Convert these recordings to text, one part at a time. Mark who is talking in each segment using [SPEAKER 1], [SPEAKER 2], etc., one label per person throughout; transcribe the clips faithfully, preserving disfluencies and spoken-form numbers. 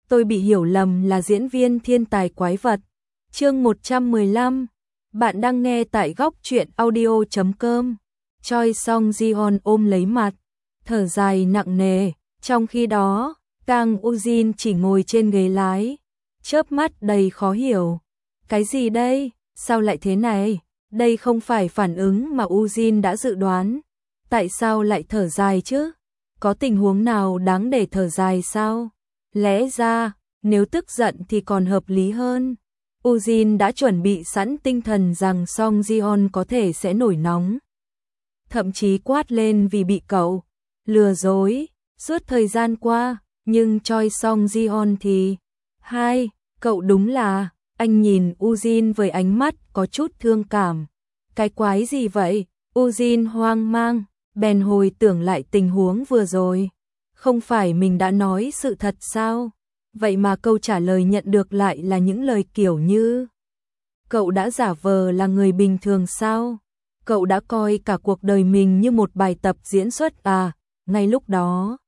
[SPEAKER 1] tôi bị hiểu lầm là diễn viên thiên tài quái vật. Chương một trăm mười lăm. Bạn đang nghe tại góc truyện audio chấm com. Choi Song Ji-on ôm lấy mặt, thở dài nặng nề, trong khi đó, Kang Ujin chỉ ngồi trên ghế lái, chớp mắt đầy khó hiểu. Cái gì đây? Sao lại thế này? Đây không phải phản ứng mà Ujin đã dự đoán. Tại sao lại thở dài chứ? Có tình huống nào đáng để thở dài sao? Lẽ ra, nếu tức giận thì còn hợp lý hơn. Ujin đã chuẩn bị sẵn tinh thần rằng Song Ji-on có thể sẽ nổi nóng. Thậm chí quát lên vì bị cậu lừa dối suốt thời gian qua, nhưng Choi Song Ji-on thì... Hai, cậu đúng là... Anh nhìn Ujin với ánh mắt có chút thương cảm. Cái quái gì vậy? Ujin hoang mang, bèn hồi tưởng lại tình huống vừa rồi. Không phải mình đã nói sự thật sao? Vậy mà câu trả lời nhận được lại là những lời kiểu như: cậu đã giả vờ là người bình thường sao? Cậu đã coi cả cuộc đời mình như một bài tập diễn xuất à? Ngay lúc đó,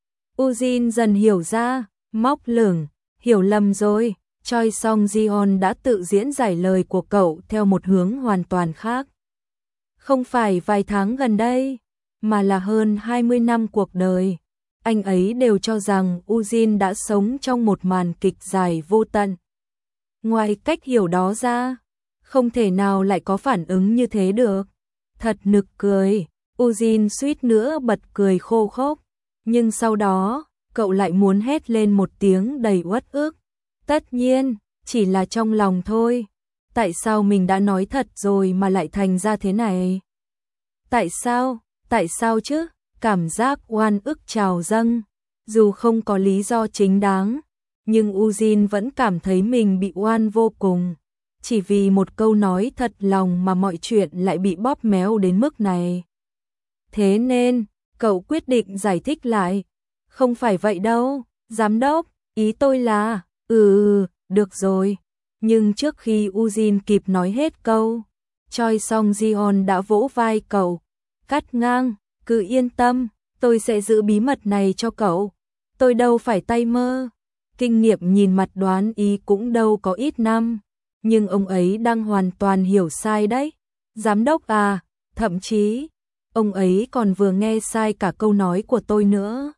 [SPEAKER 1] Ujin dần hiểu ra, móc lửng, hiểu lầm rồi. Choi Song Ji-on đã tự diễn giải lời của cậu theo một hướng hoàn toàn khác. Không phải vài tháng gần đây, mà là hơn hai mươi năm cuộc đời. Anh ấy đều cho rằng Ujin đã sống trong một màn kịch dài vô tận. Ngoài cách hiểu đó ra, không thể nào lại có phản ứng như thế được. Thật nực cười, Ujin suýt nữa bật cười khô khốc. Nhưng sau đó, cậu lại muốn hét lên một tiếng đầy uất ức. Tất nhiên, chỉ là trong lòng thôi. Tại sao mình đã nói thật rồi mà lại thành ra thế này? Tại sao? Tại sao chứ? Cảm giác oan ức trào dâng. Dù không có lý do chính đáng, nhưng Ujin vẫn cảm thấy mình bị oan vô cùng. Chỉ vì một câu nói thật lòng mà mọi chuyện lại bị bóp méo đến mức này. Thế nên, cậu quyết định giải thích lại. Không phải vậy đâu, giám đốc, ý tôi là... Ừ, được rồi. Nhưng trước khi Ujin kịp nói hết câu, Choi Song Ji-on đã vỗ vai cậu, cắt ngang: cứ yên tâm, tôi sẽ giữ bí mật này cho cậu. Tôi đâu phải tay mơ. Kinh nghiệm nhìn mặt đoán ý cũng đâu có ít năm. Nhưng ông ấy đang hoàn toàn hiểu sai đấy. Giám đốc à, thậm chí, ông ấy còn vừa nghe sai cả câu nói của tôi nữa.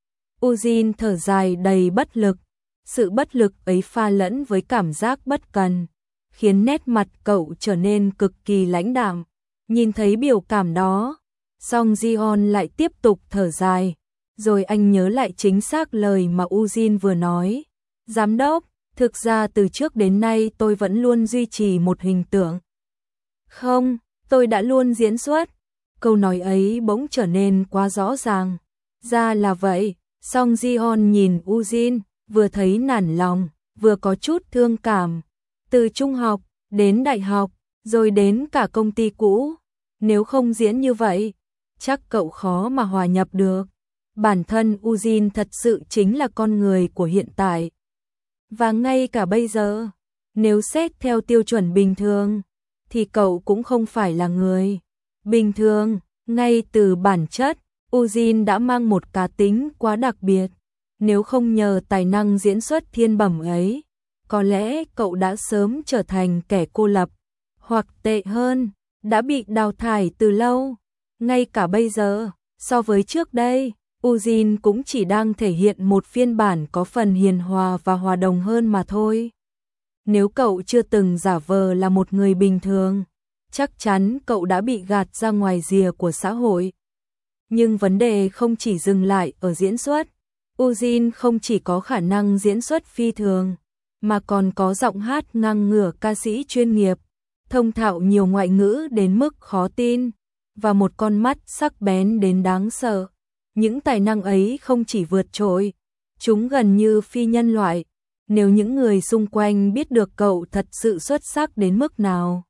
[SPEAKER 1] Ujin thở dài đầy bất lực. Sự bất lực ấy pha lẫn với cảm giác bất cần, khiến nét mặt cậu trở nên cực kỳ lãnh đạm. Nhìn thấy biểu cảm đó, Song Ji-on lại tiếp tục thở dài, rồi anh nhớ lại chính xác lời mà Ujin vừa nói. Giám đốc, thực ra từ trước đến nay tôi vẫn luôn duy trì một hình tượng. Không, tôi đã luôn diễn xuất. Câu nói ấy bỗng trở nên quá rõ ràng. Ra là vậy. Song Ji-on nhìn Ujin, vừa thấy nản lòng, vừa có chút thương cảm. Từ trung học, đến đại học, rồi đến cả công ty cũ. Nếu không diễn như vậy, chắc cậu khó mà hòa nhập được. Bản thân Ujin thật sự chính là con người của hiện tại. Và ngay cả bây giờ, nếu xét theo tiêu chuẩn bình thường, thì cậu cũng không phải là người bình thường. Ngay từ bản chất, Ujin đã mang một cá tính quá đặc biệt. Nếu không nhờ tài năng diễn xuất thiên bẩm ấy, có lẽ cậu đã sớm trở thành kẻ cô lập, hoặc tệ hơn, đã bị đào thải từ lâu. Ngay cả bây giờ, so với trước đây, Ujin cũng chỉ đang thể hiện một phiên bản có phần hiền hòa và hòa đồng hơn mà thôi. Nếu cậu chưa từng giả vờ là một người bình thường, chắc chắn cậu đã bị gạt ra ngoài rìa của xã hội. Nhưng vấn đề không chỉ dừng lại ở diễn xuất. Ujin không chỉ có khả năng diễn xuất phi thường, mà còn có giọng hát ngang ngửa ca sĩ chuyên nghiệp, thông thạo nhiều ngoại ngữ đến mức khó tin, và một con mắt sắc bén đến đáng sợ. Những tài năng ấy không chỉ vượt trội, chúng gần như phi nhân loại. Nếu những người xung quanh biết được cậu thật sự xuất sắc đến mức nào,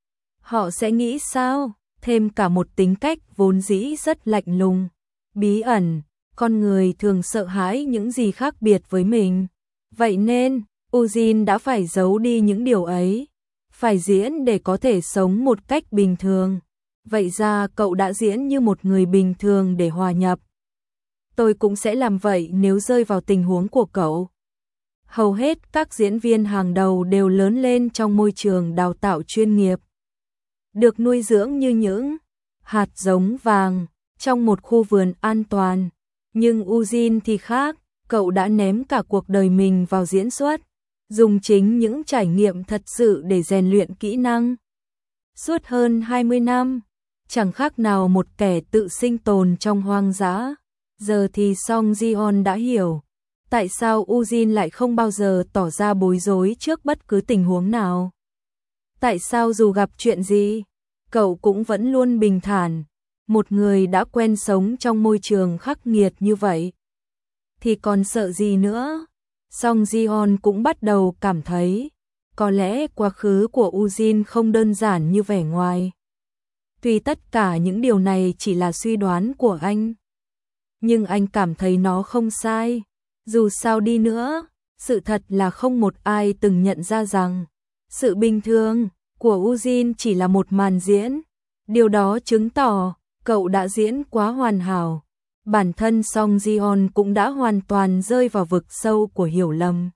[SPEAKER 1] họ sẽ nghĩ sao? Thêm cả một tính cách vốn dĩ rất lạnh lùng, bí ẩn. Con người thường sợ hãi những gì khác biệt với mình. Vậy nên, Ujin đã phải giấu đi những điều ấy. Phải diễn để có thể sống một cách bình thường. Vậy ra cậu đã diễn như một người bình thường để hòa nhập. Tôi cũng sẽ làm vậy nếu rơi vào tình huống của cậu. Hầu hết các diễn viên hàng đầu đều lớn lên trong môi trường đào tạo chuyên nghiệp, được nuôi dưỡng như những hạt giống vàng trong một khu vườn an toàn. Nhưng Ujin thì khác, cậu đã ném cả cuộc đời mình vào diễn xuất, dùng chính những trải nghiệm thật sự để rèn luyện kỹ năng. Suốt hơn hai mươi năm, chẳng khác nào một kẻ tự sinh tồn trong hoang dã. Giờ thì Song Ji-on đã hiểu tại sao Ujin lại không bao giờ tỏ ra bối rối trước bất cứ tình huống nào. Tại sao dù gặp chuyện gì, cậu cũng vẫn luôn bình thản. Một người đã quen sống trong môi trường khắc nghiệt như vậy thì còn sợ gì nữa. Song Ji-on cũng bắt đầu cảm thấy có lẽ quá khứ của Ujin không đơn giản như vẻ ngoài. Tuy tất cả những điều này chỉ là suy đoán của anh, nhưng anh cảm thấy nó không sai. Dù sao đi nữa, sự thật là không một ai từng nhận ra rằng sự bình thường của Ujin chỉ là một màn diễn. Điều đó chứng tỏ cậu đã diễn quá hoàn hảo. Bản thân Song Ji-on cũng đã hoàn toàn rơi vào vực sâu của hiểu lầm.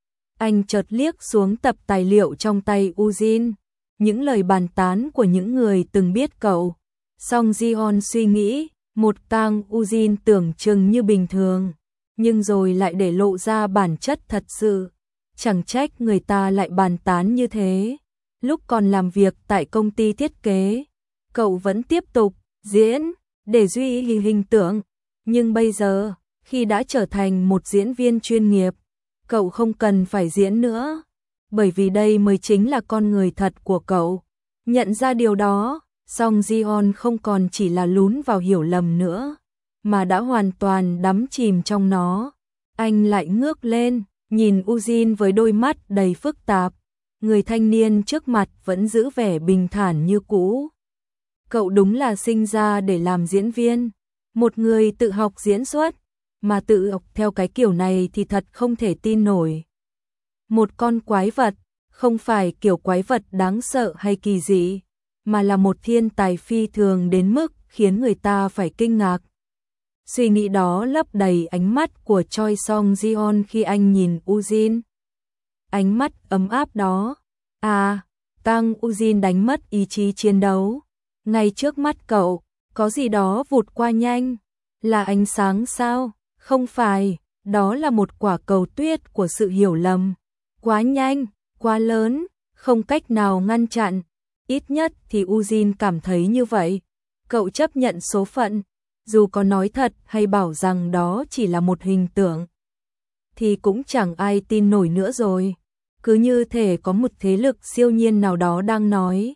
[SPEAKER 1] Anh chợt liếc xuống tập tài liệu trong tay Ujin, những lời bàn tán của những người từng biết cậu. Song Ji-on suy nghĩ, một Kang Ujin tưởng chừng như bình thường, nhưng rồi lại để lộ ra bản chất thật sự. Chẳng trách người ta lại bàn tán như thế. Lúc còn làm việc tại công ty thiết kế, cậu vẫn tiếp tục diễn để duy trì hình tượng. Nhưng bây giờ, khi đã trở thành một diễn viên chuyên nghiệp, cậu không cần phải diễn nữa, bởi vì đây mới chính là con người thật của cậu. Nhận ra điều đó, Song Ji-on không còn chỉ là lún vào hiểu lầm nữa, mà đã hoàn toàn đắm chìm trong nó. Anh lại ngước lên, nhìn Ujin với đôi mắt đầy phức tạp. Người thanh niên trước mặt vẫn giữ vẻ bình thản như cũ. Cậu đúng là sinh ra để làm diễn viên. Một người tự học diễn xuất, mà tự học theo cái kiểu này thì thật không thể tin nổi. Một con quái vật, không phải kiểu quái vật đáng sợ hay kỳ dị, mà là một thiên tài phi thường đến mức khiến người ta phải kinh ngạc. Suy nghĩ đó lấp đầy ánh mắt của Choi Song Ji-on khi anh nhìn Ujin. Ánh mắt ấm áp đó. À, Kang Ujin đánh mất ý chí chiến đấu. Ngay trước mắt cậu, có gì đó vụt qua nhanh. Là ánh sáng sao? Không phải, đó là một quả cầu tuyết của sự hiểu lầm. Quá nhanh, quá lớn, không cách nào ngăn chặn. Ít nhất thì Ujin cảm thấy như vậy. Cậu chấp nhận số phận, dù có nói thật hay bảo rằng đó chỉ là một hình tượng, thì cũng chẳng ai tin nổi nữa rồi. Cứ như thể có một thế lực siêu nhiên nào đó đang nói,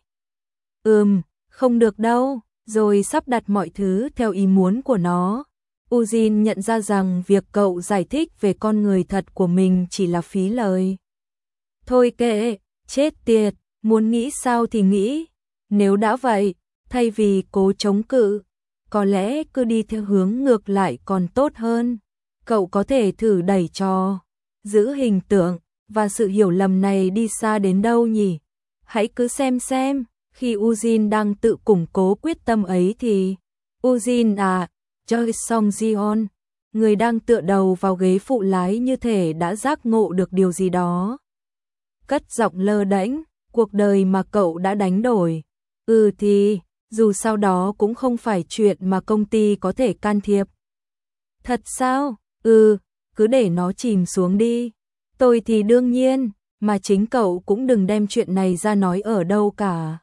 [SPEAKER 1] Ừm, không được đâu, rồi sắp đặt mọi thứ theo ý muốn của nó. Ujin nhận ra rằng việc cậu giải thích về con người thật của mình chỉ là phí lời. Thôi kệ, chết tiệt, muốn nghĩ sao thì nghĩ. Nếu đã vậy, thay vì cố chống cự, có lẽ cứ đi theo hướng ngược lại còn tốt hơn. Cậu có thể thử đẩy cho giữ hình tượng và sự hiểu lầm này đi xa đến đâu nhỉ? Hãy cứ xem xem, khi Ujin đang tự củng cố quyết tâm ấy thì Ujin à, Choi Song Ji-on, người đang tựa đầu vào ghế phụ lái như thể đã giác ngộ được điều gì đó. Cất giọng lơ đễnh, cuộc đời mà cậu đã đánh đổi. Ừ thì, dù sao đó cũng không phải chuyện mà công ty có thể can thiệp. Thật sao? Ừ, cứ để nó chìm xuống đi. Tôi thì đương nhiên, mà chính cậu cũng đừng đem chuyện này ra nói ở đâu cả.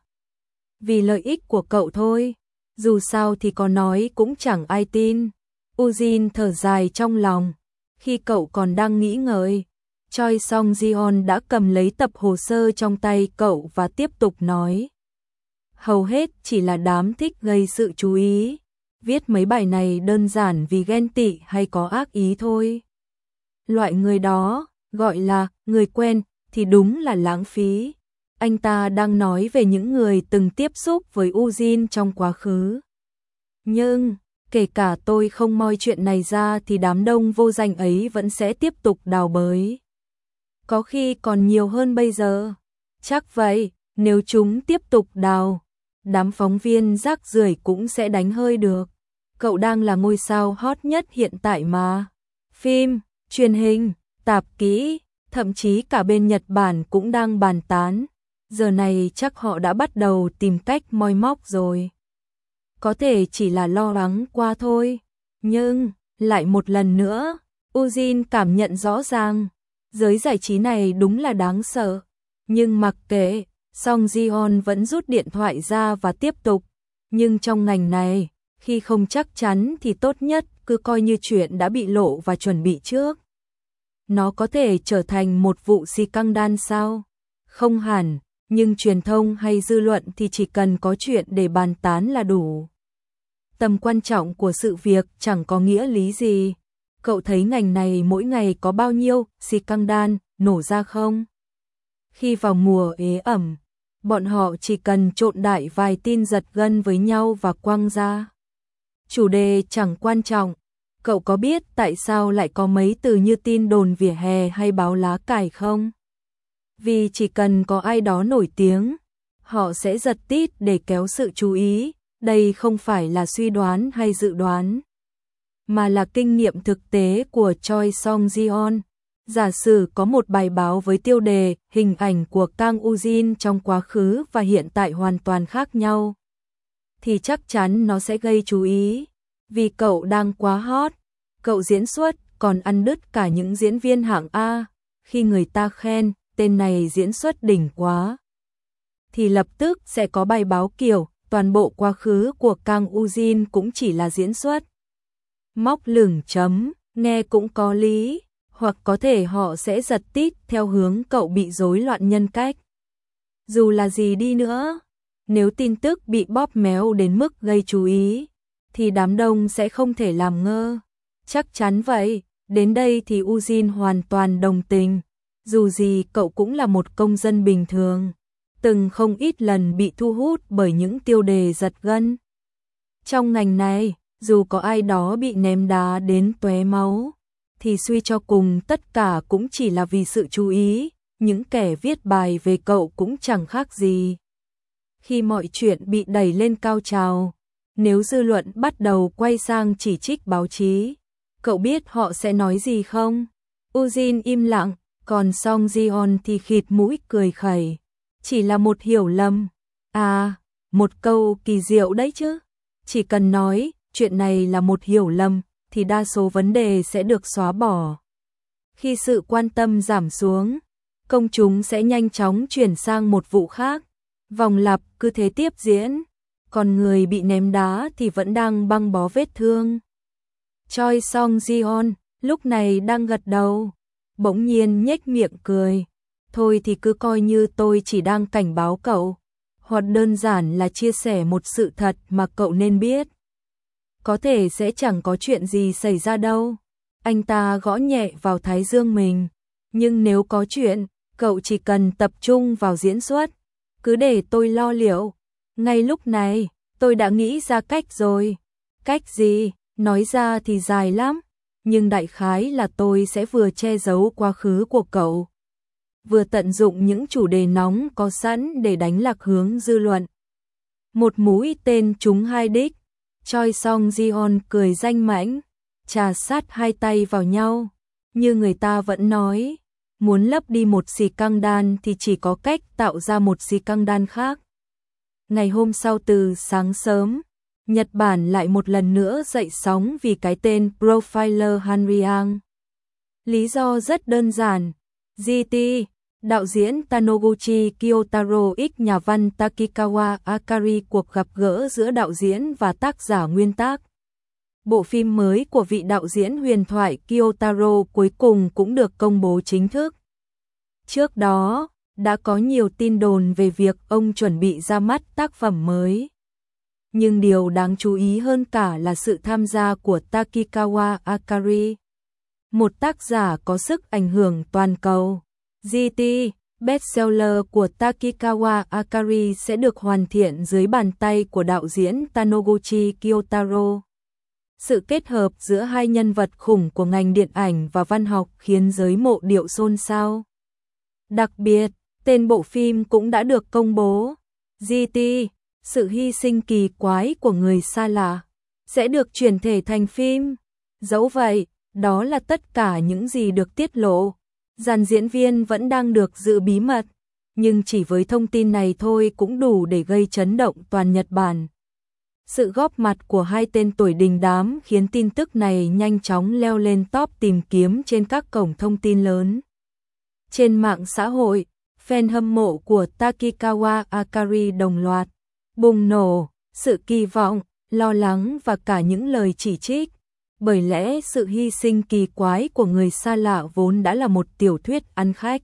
[SPEAKER 1] Vì lợi ích của cậu thôi, dù sao thì có nói cũng chẳng ai tin. Ujin thở dài trong lòng, khi cậu còn đang nghĩ ngợi, Choi Song Ji-on đã cầm lấy tập hồ sơ trong tay cậu và tiếp tục nói. Hầu hết chỉ là đám thích gây sự chú ý. Viết mấy bài này đơn giản vì ghen tị hay có ác ý thôi. Loại người đó, gọi là người quen, thì đúng là lãng phí. Anh ta đang nói về những người từng tiếp xúc với Ujin trong quá khứ. Nhưng, kể cả tôi không moi chuyện này ra thì đám đông vô danh ấy vẫn sẽ tiếp tục đào bới. Có khi còn nhiều hơn bây giờ. Chắc vậy, nếu chúng tiếp tục đào, đám phóng viên rác rưởi cũng sẽ đánh hơi được. Cậu đang là ngôi sao hot nhất hiện tại mà. Phim, truyền hình, tạp kỹ, thậm chí cả bên Nhật Bản cũng đang bàn tán. Giờ này chắc họ đã bắt đầu tìm cách moi móc rồi. Có thể chỉ là lo lắng qua thôi. Nhưng, lại một lần nữa, Ujin cảm nhận rõ ràng, giới giải trí này đúng là đáng sợ. Nhưng mặc kệ, Song Ji-on vẫn rút điện thoại ra và tiếp tục. Nhưng trong ngành này, khi không chắc chắn thì tốt nhất cứ coi như chuyện đã bị lộ và chuẩn bị trước. Nó có thể trở thành một vụ scandal sao? Không hẳn, nhưng truyền thông hay dư luận thì chỉ cần có chuyện để bàn tán là đủ. Tầm quan trọng của sự việc chẳng có nghĩa lý gì. Cậu thấy ngành này mỗi ngày có bao nhiêu scandal nổ ra không? Khi vào mùa ế ẩm, bọn họ chỉ cần trộn đại vài tin giật gân với nhau và quăng ra. Chủ đề chẳng quan trọng. Cậu có biết tại sao lại có mấy từ như tin đồn vỉa hè hay báo lá cải không? Vì chỉ cần có ai đó nổi tiếng, họ sẽ giật tít để kéo sự chú ý. Đây không phải là suy đoán hay dự đoán, mà là kinh nghiệm thực tế của Choi Song Ji-on. Giả sử có một bài báo với tiêu đề hình ảnh của Kang Ujin trong quá khứ và hiện tại hoàn toàn khác nhau, thì chắc chắn nó sẽ gây chú ý. Vì cậu đang quá hot, cậu diễn xuất còn ăn đứt cả những diễn viên hạng A. Khi người ta khen tên này diễn xuất đỉnh quá, thì lập tức sẽ có bài báo kiểu toàn bộ quá khứ của Kang Ujin cũng chỉ là diễn xuất. Móc lửng chấm, nghe cũng có lý, hoặc có thể họ sẽ giật tít theo hướng cậu bị rối loạn nhân cách. Dù là gì đi nữa, nếu tin tức bị bóp méo đến mức gây chú ý, thì đám đông sẽ không thể làm ngơ. Chắc chắn vậy, đến đây thì Ujin hoàn toàn đồng tình. Dù gì cậu cũng là một công dân bình thường, từng không ít lần bị thu hút bởi những tiêu đề giật gân. Trong ngành này, dù có ai đó bị ném đá đến tóe máu, thì suy cho cùng tất cả cũng chỉ là vì sự chú ý. Những kẻ viết bài về cậu cũng chẳng khác gì. Khi mọi chuyện bị đẩy lên cao trào, nếu dư luận bắt đầu quay sang chỉ trích báo chí, cậu biết họ sẽ nói gì không? Ujin im lặng, còn Song Ji-on thì khịt mũi cười khẩy. Chỉ là một hiểu lầm. À, một câu kỳ diệu đấy chứ. Chỉ cần nói chuyện này là một hiểu lầm thì đa số vấn đề sẽ được xóa bỏ. Khi sự quan tâm giảm xuống, công chúng sẽ nhanh chóng chuyển sang một vụ khác. Vòng lặp cứ thế tiếp diễn. Còn người bị ném đá thì vẫn đang băng bó vết thương. Choi Song Ji-on lúc này đang gật đầu, bỗng nhiên nhếch miệng cười. Thôi thì cứ coi như tôi chỉ đang cảnh báo cậu, hoặc đơn giản là chia sẻ một sự thật mà cậu nên biết. Có thể sẽ chẳng có chuyện gì xảy ra đâu. Anh ta gõ nhẹ vào thái dương mình. Nhưng nếu có chuyện, cậu chỉ cần tập trung vào diễn xuất. Cứ để tôi lo liệu. Ngay lúc này, tôi đã nghĩ ra cách rồi. Cách gì? Nói ra thì dài lắm. Nhưng đại khái là tôi sẽ vừa che giấu quá khứ của cậu, vừa tận dụng những chủ đề nóng có sẵn để đánh lạc hướng dư luận. Một mũi tên trúng hai đích. Choi Song Ji-on cười danh mãnh, chà sát hai tay vào nhau. Như người ta vẫn nói, muốn lấp đi một scandal thì chỉ có cách tạo ra một scandal khác. Ngày hôm sau từ sáng sớm, Nhật Bản lại một lần nữa dậy sóng vì cái tên Profiler Hanriang. Lý do rất đơn giản. giê tê, đạo diễn Taniguchi Kiyotaro x nhà văn Takikawa Akari cuộc gặp gỡ giữa đạo diễn và tác giả nguyên tác. Bộ phim mới của vị đạo diễn huyền thoại Kiyotaro cuối cùng cũng được công bố chính thức. Trước đó, đã có nhiều tin đồn về việc ông chuẩn bị ra mắt tác phẩm mới. Nhưng điều đáng chú ý hơn cả là sự tham gia của Takikawa Akari, một tác giả có sức ảnh hưởng toàn cầu. giê tê, bestseller của Takikawa Akari sẽ được hoàn thiện dưới bàn tay của đạo diễn Taniguchi Kiyotaro. Sự kết hợp giữa hai nhân vật khủng của ngành điện ảnh và văn học khiến giới mộ điệu xôn xao. Đặc biệt, tên bộ phim cũng đã được công bố. giê tê, sự hy sinh kỳ quái của người xa lạ, sẽ được chuyển thể thành phim. Dẫu vậy, đó là tất cả những gì được tiết lộ. Dàn diễn viên vẫn đang được giữ bí mật, nhưng chỉ với thông tin này thôi cũng đủ để gây chấn động toàn Nhật Bản. Sự góp mặt của hai tên tuổi đình đám khiến tin tức này nhanh chóng leo lên top tìm kiếm trên các cổng thông tin lớn. Trên mạng xã hội, fan hâm mộ của Takikawa Akari đồng loạt bùng nổ sự kỳ vọng, lo lắng và cả những lời chỉ trích. Bởi lẽ sự hy sinh kỳ quái của người xa lạ vốn đã là một tiểu thuyết ăn khách,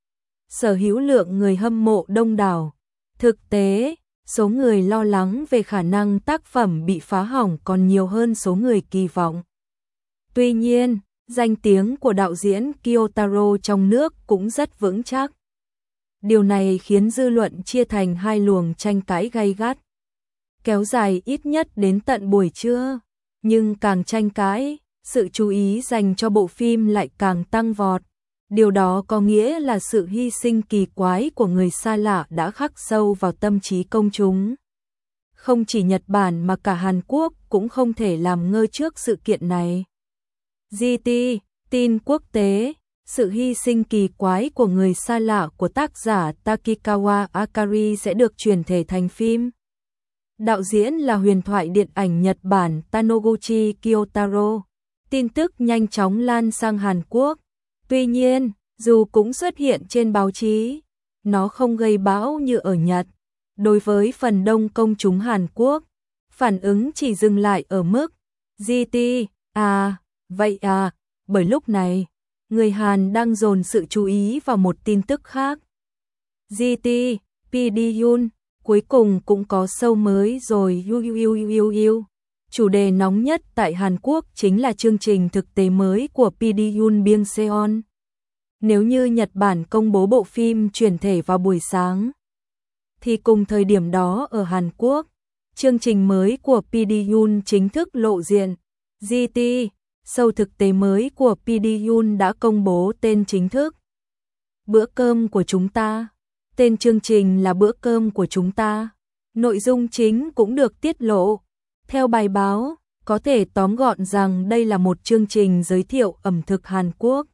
[SPEAKER 1] sở hữu lượng người hâm mộ đông đảo. Thực tế, số người lo lắng về khả năng tác phẩm bị phá hỏng còn nhiều hơn số người kỳ vọng. Tuy nhiên, danh tiếng của đạo diễn Kiyotaro trong nước cũng rất vững chắc. Điều này khiến dư luận chia thành hai luồng tranh cãi gay gắt, kéo dài ít nhất đến tận buổi trưa. Nhưng càng tranh cãi, sự chú ý dành cho bộ phim lại càng tăng vọt. Điều đó có nghĩa là sự hy sinh kỳ quái của người xa lạ đã khắc sâu vào tâm trí công chúng. Không chỉ Nhật Bản mà cả Hàn Quốc cũng không thể làm ngơ trước sự kiện này. giê tê, tin quốc tế, sự hy sinh kỳ quái của người xa lạ của tác giả Takikawa Akari sẽ được chuyển thể thành phim. Đạo diễn là huyền thoại điện ảnh Nhật Bản Taniguchi Kiyotaro. Tin tức nhanh chóng lan sang Hàn Quốc. Tuy nhiên, dù cũng xuất hiện trên báo chí, nó không gây bão như ở Nhật. Đối với phần đông công chúng Hàn Quốc, phản ứng chỉ dừng lại ở mức giê tê, à, vậy à, bởi lúc này, người Hàn đang dồn sự chú ý vào một tin tức khác. giê tê, P D Yoon, cuối cùng cũng có show mới rồi. Yu yu yu yu yu. Chủ đề nóng nhất tại Hàn Quốc chính là chương trình thực tế mới của P D Yoon Byung Seon. Nếu như Nhật Bản công bố bộ phim chuyển thể vào buổi sáng, thì cùng thời điểm đó ở Hàn Quốc, chương trình mới của P D Yoon chính thức lộ diện. giê tê, show thực tế mới của P D Yoon đã công bố tên chính thức. Bữa cơm của chúng ta. Tên chương trình là Bữa cơm của chúng ta. Nội dung chính cũng được tiết lộ. Theo bài báo, có thể tóm gọn rằng đây là một chương trình giới thiệu ẩm thực Hàn Quốc.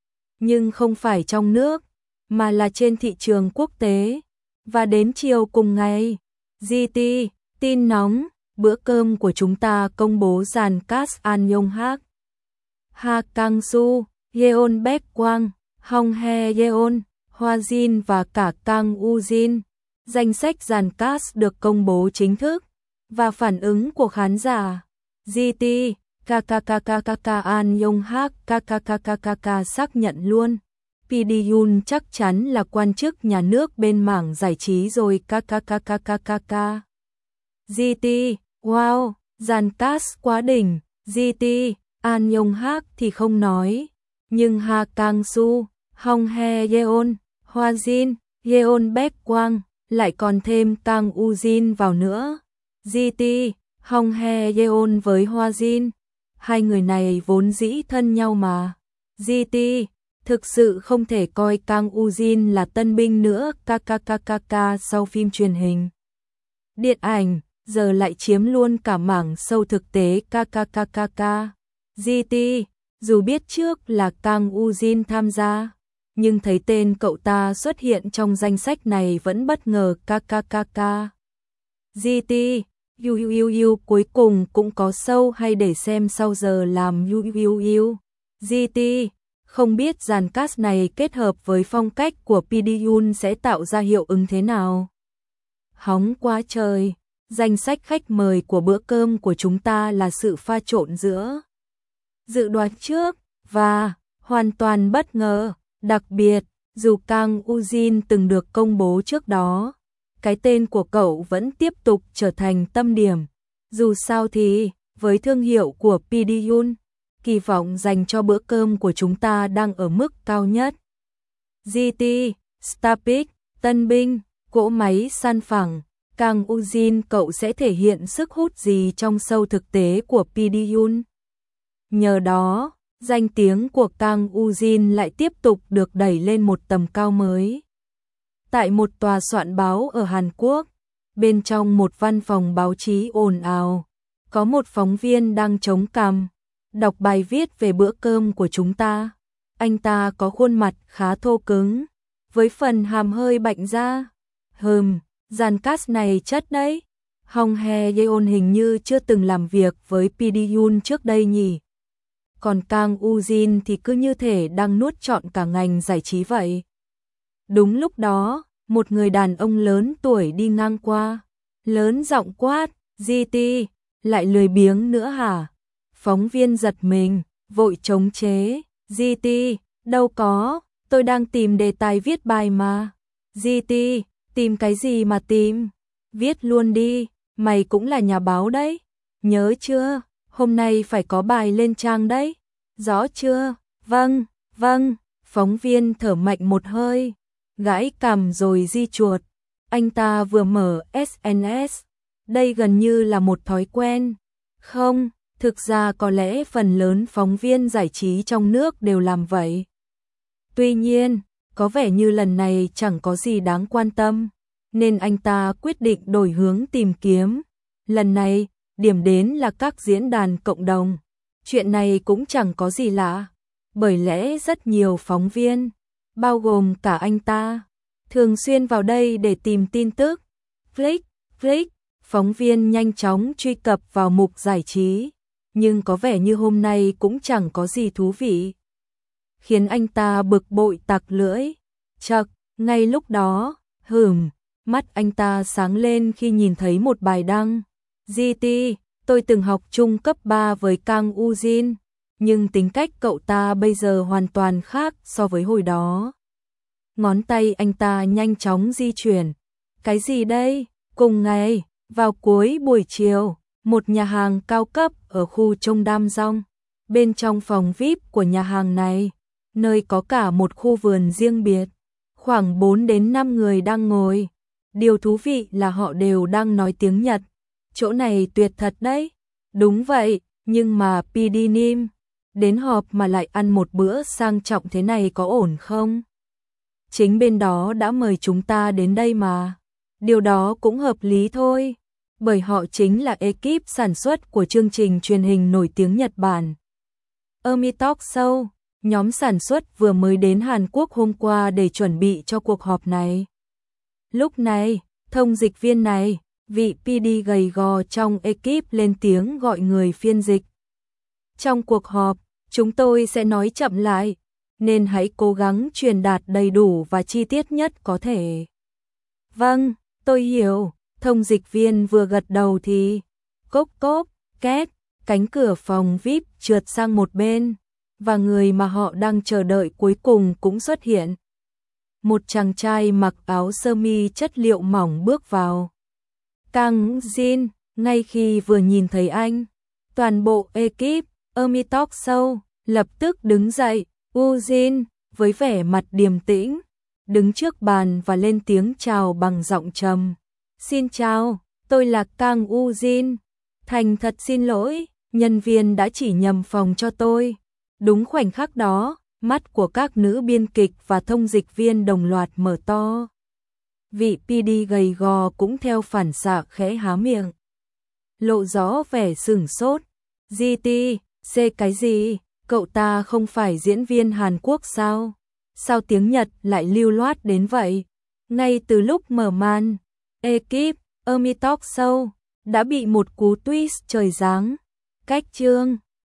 [SPEAKER 1] Nhưng không phải trong nước, mà là trên thị trường quốc tế. Và đến chiều cùng ngày, giê tê, tin nóng, Bữa cơm của chúng ta công bố dàn cast An Yong Hak, Ha Kang Soo, Yeon Baek Kwang, Hong Hae Yeon, Hoa Jin và cả Kang Woo Jin. Danh sách dàn cast được công bố chính thức. Và phản ứng của khán giả. giê tê, kkkkk An Yong Hak kkkkk xác nhận luôn. P D Yoon chắc chắn là quan chức nhà nước bên mảng giải trí rồi. Kkkkk. giê tê, wow, dàn cast quá đỉnh. giê tê, An Yong Hak thì không nói. Nhưng Ha Kang Soo, Hong Hae Yeon, Hoa Jin, Yeon Baek Kwang, lại còn thêm Kang Woo Jin vào nữa. giê tê, Hong Hae Yeon với Hoa Jin, hai người này vốn dĩ thân nhau mà. giê tê, thực sự không thể coi Kang Woo Jin là tân binh nữa. Kkkkk sau phim truyền hình, điện ảnh, giờ lại chiếm luôn cả mảng show thực tế. Kkkkk. giê tê, dù biết trước là Kang Woo Jin tham gia, nhưng thấy tên cậu ta xuất hiện trong danh sách này vẫn bất ngờ. Kkkkk. giê tê, yu yu yu yu cuối cùng cũng có show hay để xem sau giờ làm. Yu yu yu. giê tê, không biết dàn cast này kết hợp với phong cách của P D Yoon sẽ tạo ra hiệu ứng thế nào. Hóng quá trời, danh sách khách mời của bữa cơm của chúng ta là sự pha trộn giữa dự đoán trước và hoàn toàn bất ngờ. Đặc biệt, dù Kang Woo Jin từng được công bố trước đó, cái tên của cậu vẫn tiếp tục trở thành tâm điểm. Dù sao thì, với thương hiệu của P D Yoon, kỳ vọng dành cho bữa cơm của chúng ta đang ở mức cao nhất. giê tê, Starpick, tân binh, cỗ máy săn phẳng, Kang Woo Jin cậu sẽ thể hiện sức hút gì trong show thực tế của P D Yoon. Nhờ đó, danh tiếng của Kang Woo Jin lại tiếp tục được đẩy lên một tầm cao mới. Tại một tòa soạn báo ở Hàn Quốc, bên trong một văn phòng báo chí ồn ào, có một phóng viên đang chống cằm, đọc bài viết về bữa cơm của chúng ta. Anh ta có khuôn mặt khá thô cứng, với phần hàm hơi bạnh ra. Hừm, dàn cast này chất đấy. Hong Hae Yeon hình như chưa từng làm việc với P D Yoon trước đây nhỉ. Còn Kang Woo Jin thì cứ như thể đang nuốt trọn cả ngành giải trí vậy. Đúng lúc đó, một người đàn ông lớn tuổi đi ngang qua, lớn giọng quát, giê tê, lại lười biếng nữa hả? Phóng viên giật mình, vội chống chế, giê tê, đâu có, tôi đang tìm đề tài viết bài mà. giê tê, tìm cái gì mà tìm? Viết luôn đi, mày cũng là nhà báo đấy. Nhớ chưa, hôm nay phải có bài lên trang đấy. Rõ chưa? Vâng, vâng, phóng viên thở mạnh một hơi, gãi cằm rồi di chuột. Anh ta vừa mở ét en ét, đây gần như là một thói quen. Không, thực ra có lẽ phần lớn phóng viên giải trí trong nước đều làm vậy. Tuy nhiên, có vẻ như lần này chẳng có gì đáng quan tâm, nên anh ta quyết định đổi hướng tìm kiếm. Lần này, điểm đến là các diễn đàn cộng đồng. Chuyện này cũng chẳng có gì lạ, bởi lẽ rất nhiều phóng viên, bao gồm cả anh ta, thường xuyên vào đây để tìm tin tức. Click, click, phóng viên nhanh chóng truy cập vào mục giải trí, nhưng có vẻ như hôm nay cũng chẳng có gì thú vị, khiến anh ta bực bội tặc lưỡi. Chậc, ngay lúc đó, hửm, mắt anh ta sáng lên khi nhìn thấy một bài đăng. giê tê, tôi từng học chung cấp ba với Kang Woo Jin, nhưng tính cách cậu ta bây giờ hoàn toàn khác so với hồi đó. Ngón tay anh ta nhanh chóng di chuyển. Cái gì đây? Cùng ngày, vào cuối buổi chiều, một nhà hàng cao cấp ở khu Trung Đam Dong. Bên trong phòng vi ai pi của nhà hàng này, nơi có cả một khu vườn riêng biệt, khoảng bốn đến năm người đang ngồi. Điều thú vị là họ đều đang nói tiếng Nhật. Chỗ này tuyệt thật đấy. Đúng vậy, nhưng mà pê đê Nim, đến họp mà lại ăn một bữa sang trọng thế này có ổn không? Chính bên đó đã mời chúng ta đến đây mà. Điều đó cũng hợp lý thôi, bởi họ chính là ekip sản xuất của chương trình truyền hình nổi tiếng Nhật Bản. Emi Talk Show, nhóm sản xuất vừa mới đến Hàn Quốc hôm qua để chuẩn bị cho cuộc họp này. Lúc này, thông dịch viên này, vị pê đê gầy gò trong ekip lên tiếng gọi người phiên dịch. Trong cuộc họp, chúng tôi sẽ nói chậm lại, nên hãy cố gắng truyền đạt đầy đủ và chi tiết nhất có thể. Vâng, tôi hiểu, thông dịch viên vừa gật đầu thì cốc cốc, két, cánh cửa phòng vi ai pi trượt sang một bên, và người mà họ đang chờ đợi cuối cùng cũng xuất hiện. Một chàng trai mặc áo sơ mi chất liệu mỏng bước vào. Kang Jin, ngay khi vừa nhìn thấy anh, toàn bộ ekip Emi Talk Show lập tức đứng dậy. Woo Jin, với vẻ mặt điềm tĩnh, đứng trước bàn và lên tiếng chào bằng giọng trầm. Xin chào, tôi là Kang Woo Jin. Thành thật xin lỗi, nhân viên đã chỉ nhầm phòng cho tôi. Đúng khoảnh khắc đó, mắt của các nữ biên kịch và thông dịch viên đồng loạt mở to. Vị pê đê gầy gò cũng theo phản xạ khẽ há miệng, lộ rõ vẻ sửng sốt. giê tê, xê cái gì? Cậu ta không phải diễn viên Hàn Quốc sao? Sao tiếng Nhật lại lưu loát đến vậy? Ngay từ lúc mở màn, ekip Emi Talk Show đã bị một cú twist trời giáng. Cách chương